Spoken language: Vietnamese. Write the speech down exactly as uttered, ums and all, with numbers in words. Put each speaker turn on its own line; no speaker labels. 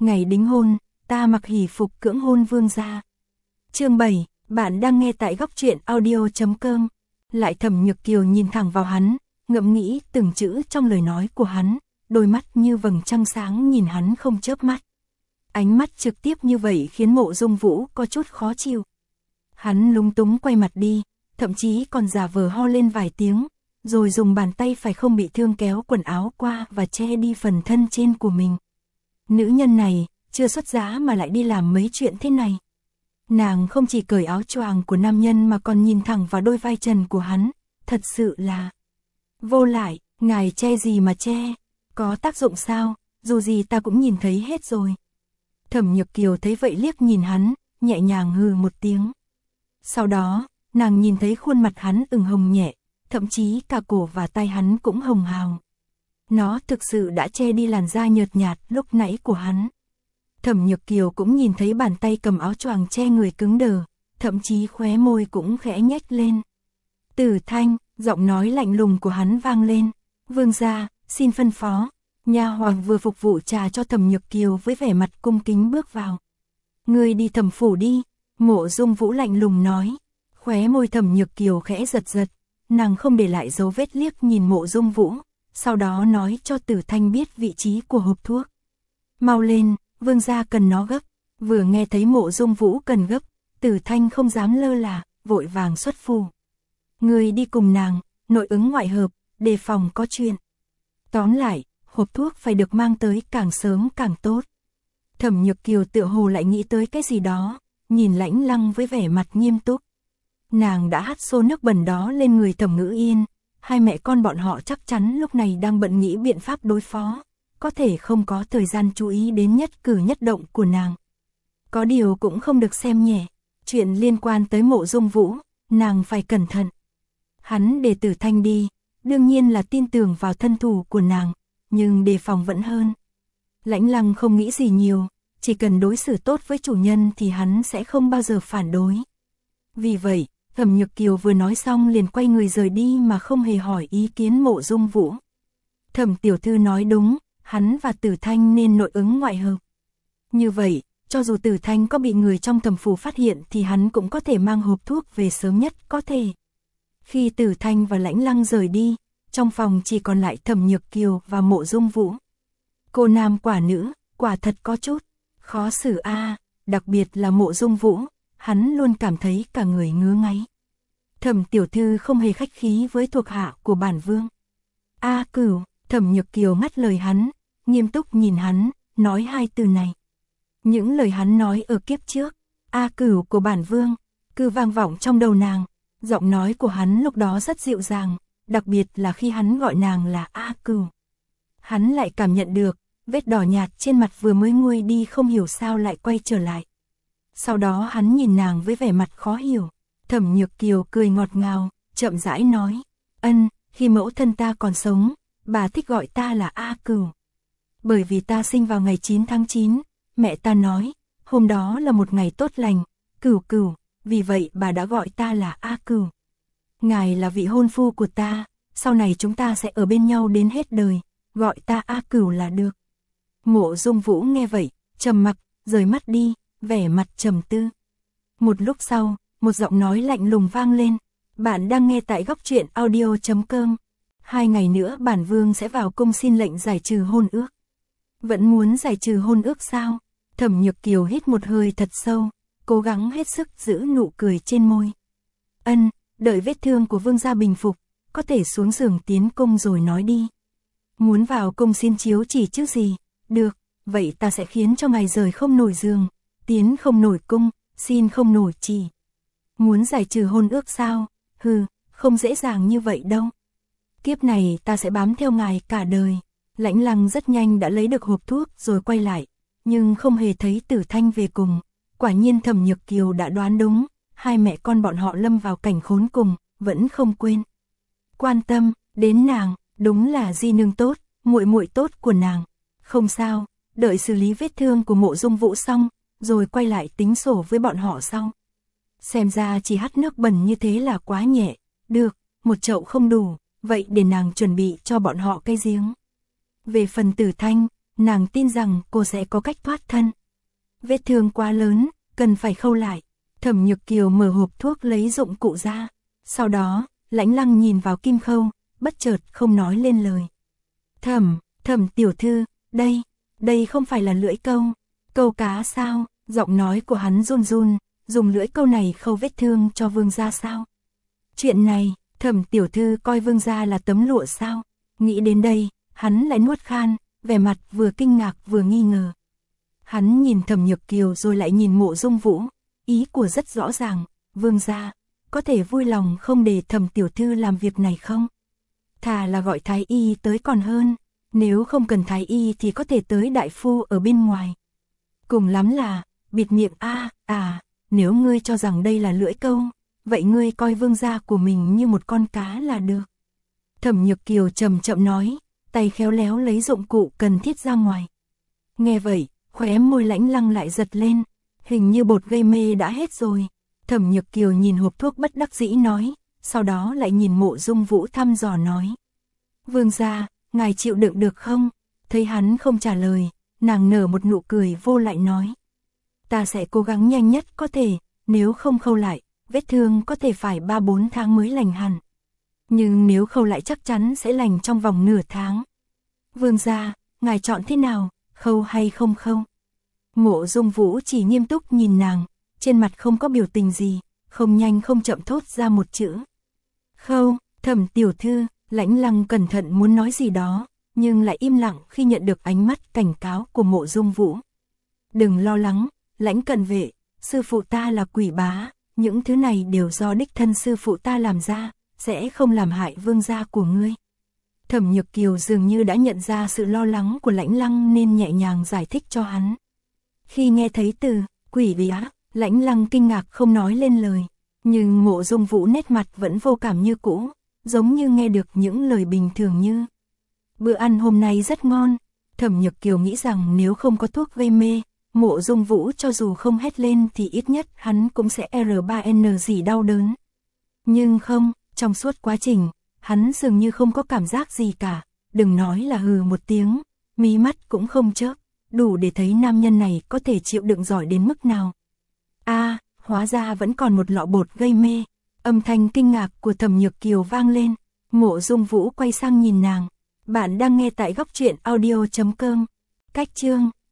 ngày đính hôn, ta mặc hỷ phục cưỡng hôn vương gia. Chương bảy, bạn đang nghe tại góc truyện audio chấm com. Lại Thẩm Nhược Kiều nhìn thẳng vào hắn, ngẫm nghĩ từng chữ trong lời nói của hắn, đôi mắt như vầng trăng sáng nhìn hắn không chớp mắt. Ánh mắt trực tiếp như vậy khiến Mộ Dung Vũ có chút khó chịu. Hắn lúng túng quay mặt đi, thậm chí còn giả vờ ho lên vài tiếng, rồi dùng bàn tay phải không bị thương kéo quần áo qua và che đi phần thân trên của mình. Nữ nhân này, chưa xuất giá mà lại đi làm mấy chuyện thế này. Nàng không chỉ cởi áo choàng của nam nhân mà còn nhìn thẳng vào đôi vai trần của hắn, thật sự là vô lại. Ngài che gì mà che, có tác dụng sao, dù gì ta cũng nhìn thấy hết rồi. Thẩm Nhược Kiều thấy vậy liếc nhìn hắn, nhẹ nhàng hừ một tiếng. Sau đó, nàng nhìn thấy khuôn mặt hắn ửng hồng nhẹ, thậm chí cả cổ và tay hắn cũng hồng hào. Nó thực sự đã che đi làn da nhợt nhạt lúc nãy của hắn. Thẩm Nhược Kiều cũng nhìn thấy bàn tay cầm áo choàng che người cứng đờ, thậm chí khóe môi cũng khẽ nhếch lên. Tử Thanh, giọng nói lạnh lùng của hắn vang lên. Vương gia, xin phân phó. Nha hoàng vừa phục vụ trà cho Thẩm Nhược Kiều với vẻ mặt cung kính bước vào. Ngươi đi Thẩm phủ đi, Mộ Dung Vũ lạnh lùng nói. Khóe môi Thẩm Nhược Kiều khẽ giật giật, nàng không để lại dấu vết liếc nhìn Mộ Dung Vũ, sau đó nói cho Tử Thanh biết vị trí của hộp thuốc. Mau lên, vương gia cần nó gấp. Vừa nghe thấy Mộ Dung Vũ cần gấp, Tử Thanh không dám lơ là, vội vàng xuất phủ. Ngươi đi cùng nàng, nội ứng ngoại hợp, đề phòng có chuyện. Tóm lại, hộp thuốc phải được mang tới càng sớm càng tốt. Thẩm Nhược Kiều tựa hồ lại nghĩ tới cái gì đó, nhìn Lãnh Lăng với vẻ mặt nghiêm túc. Nàng đã hắt xô nước bẩn đó lên người Thẩm Ngữ Yên, hai mẹ con bọn họ chắc chắn lúc này đang bận nghĩ biện pháp đối phó, có thể không có thời gian chú ý đến nhất cử nhất động của nàng. Có điều cũng không được xem nhẹ, chuyện liên quan tới Mộ Dung Vũ, nàng phải cẩn thận. Hắn để Tử Thanh đi, đương nhiên là tin tưởng vào thân thủ của nàng, nhưng đề phòng vẫn hơn. Lãnh Lăng không nghĩ gì nhiều, chỉ cần đối xử tốt với chủ nhân thì hắn sẽ không bao giờ phản đối. Vì vậy, Thẩm Nhược Kiều vừa nói xong liền quay người rời đi mà không hề hỏi ý kiến Mộ Dung Vũ. Thẩm tiểu thư nói đúng, hắn và Tử Thanh nên nội ứng ngoại hợp. Như vậy, cho dù Tử Thanh có bị người trong Thẩm phủ phát hiện thì hắn cũng có thể mang hộp thuốc về sớm nhất có thể. Khi Tử Thanh và Lãnh Lăng rời đi, trong phòng chỉ còn lại Thẩm Nhược Kiều và Mộ Dung Vũ. Cô nam quả nữ, quả thật có chút khó xử a, à, đặc biệt là Mộ Dung Vũ, hắn luôn cảm thấy cả người ngứa ngáy. Thẩm tiểu thư không hề khách khí với thuộc hạ của bản vương. A à, Cửu, Thẩm Nhược Kiều ngắt lời hắn, nghiêm túc nhìn hắn, nói hai từ này. Những lời hắn nói ở kiếp trước, A à, Cửu của bản vương, cứ vang vọng trong đầu nàng. Giọng nói của hắn lúc đó rất dịu dàng, đặc biệt là khi hắn gọi nàng là A Cửu. Hắn lại cảm nhận được, vết đỏ nhạt trên mặt vừa mới nguôi đi không hiểu sao lại quay trở lại. Sau đó hắn nhìn nàng với vẻ mặt khó hiểu. Thẩm Nhược Kiều cười ngọt ngào, chậm rãi nói. Ân, khi mẫu thân ta còn sống, bà thích gọi ta là A Cửu. Bởi vì ta sinh vào ngày chín tháng chín, mẹ ta nói, hôm đó là một ngày tốt lành, Cửu Cửu. Vì vậy bà đã gọi ta là A Cửu. Ngài là vị hôn phu của ta, sau này chúng ta sẽ ở bên nhau đến hết đời, gọi ta A Cửu là được. Mộ Dung Vũ nghe vậy, trầm mặc, rời mắt đi, vẻ mặt trầm tư. Một lúc sau, một giọng nói lạnh lùng vang lên. Bạn đang nghe tại góc truyện audio chấm com. Hai ngày nữa bản vương sẽ vào cung xin lệnh giải trừ hôn ước. Vẫn muốn giải trừ hôn ước sao? Thẩm Nhược Kiều hít một hơi thật sâu, cố gắng hết sức giữ nụ cười trên môi. Ân, đợi vết thương của vương gia bình phục, có thể xuống giường tiến cung rồi nói đi. Muốn vào cung xin chiếu chỉ trước gì? Được, vậy ta sẽ khiến cho ngài rời không nổi giường, tiến không nổi cung, xin không nổi chỉ. Muốn giải trừ hôn ước sao? Hừ, không dễ dàng như vậy đâu. Kiếp này ta sẽ bám theo ngài cả đời. Lãnh Lăng rất nhanh đã lấy được hộp thuốc rồi quay lại, nhưng không hề thấy Tử Thanh về cùng. Quả nhiên Thẩm Nhược Kiều đã đoán đúng, hai mẹ con bọn họ lâm vào cảnh khốn cùng, vẫn không quên quan tâm đến nàng, đúng là di nương tốt, muội muội tốt của nàng. Không sao, đợi xử lý vết thương của Mộ Dung Vũ xong, rồi quay lại tính sổ với bọn họ sau. Xem ra chỉ hắt nước bẩn như thế là quá nhẹ. Được, một chậu không đủ, vậy để nàng chuẩn bị cho bọn họ cây giếng. Về phần Tử Thanh, nàng tin rằng cô sẽ có cách thoát thân. Vết thương quá lớn, cần phải khâu lại. Thẩm Nhược Kiều mở hộp thuốc lấy dụng cụ ra. Sau đó, Lãnh Lăng nhìn vào kim khâu, bất chợt không nói lên lời. Thẩm, Thẩm tiểu thư, đây, đây không phải là lưỡi câu. Câu cá sao? Giọng nói của hắn run run, dùng lưỡi câu này khâu vết thương cho vương gia sao? Chuyện này, Thẩm tiểu thư coi vương gia là tấm lụa sao? Nghĩ đến đây, hắn lại nuốt khan, vẻ mặt vừa kinh ngạc vừa nghi ngờ. Hắn nhìn Thẩm Nhược Kiều rồi lại nhìn Mộ Dung Vũ, ý của rất rõ ràng, vương gia, có thể vui lòng không để Thẩm tiểu thư làm việc này không? Thà là gọi thái y tới còn hơn, nếu không cần thái y thì có thể tới đại phu ở bên ngoài. Cùng lắm là, bịt miệng a, à, nếu ngươi cho rằng đây là lưỡi câu, vậy ngươi coi vương gia của mình như một con cá là được. Thẩm Nhược Kiều chậm chậm nói, tay khéo léo lấy dụng cụ cần thiết ra ngoài. Nghe vậy, khóe môi Lãnh Lăng lại giật lên, hình như bột gây mê đã hết rồi. Thẩm Nhược Kiều nhìn hộp thuốc bất đắc dĩ nói, sau đó lại nhìn Mộ Dung Vũ thăm dò nói. Vương gia, ngài chịu đựng được không? Thấy hắn không trả lời, nàng nở một nụ cười vô lại nói. Ta sẽ cố gắng nhanh nhất có thể, nếu không khâu lại, vết thương có thể phải ba bốn tháng mới lành hẳn. Nhưng nếu khâu lại chắc chắn sẽ lành trong vòng nửa tháng. Vương gia, ngài chọn thế nào, khâu hay không khâu? Mộ Dung Vũ chỉ nghiêm túc nhìn nàng, trên mặt không có biểu tình gì, không nhanh không chậm thốt ra một chữ. Khâu. Thẩm tiểu thư, Lãnh Lăng cẩn thận muốn nói gì đó, nhưng lại im lặng khi nhận được ánh mắt cảnh cáo của Mộ Dung Vũ. Đừng lo lắng, Lãnh cận vệ, sư phụ ta là quỷ bá, những thứ này đều do đích thân sư phụ ta làm ra, sẽ không làm hại vương gia của ngươi. Thẩm Nhược Kiều dường như đã nhận ra sự lo lắng của Lãnh Lăng nên nhẹ nhàng giải thích cho hắn. Khi nghe thấy từ quỷ bá, Lãnh Lăng kinh ngạc không nói lên lời, nhưng Mộ Dung Vũ nét mặt vẫn vô cảm như cũ, giống như nghe được những lời bình thường như bữa ăn hôm nay rất ngon. Thẩm Nhược Kiều nghĩ rằng nếu không có thuốc gây mê, Mộ Dung Vũ cho dù không hét lên thì ít nhất hắn cũng sẽ R ba N gì đau đớn. Nhưng không, trong suốt quá trình, hắn dường như không có cảm giác gì cả, đừng nói là hừ một tiếng, mí mắt cũng không chớp, đủ để thấy nam nhân này có thể chịu đựng giỏi đến mức nào. A, à, hóa ra vẫn còn một lọ bột gây mê. Âm thanh kinh ngạc của Thẩm Nhược Kiều vang lên, Mộ Dung Vũ quay sang nhìn nàng. Bạn đang nghe tại góc truyện audio chấm com. Cách chương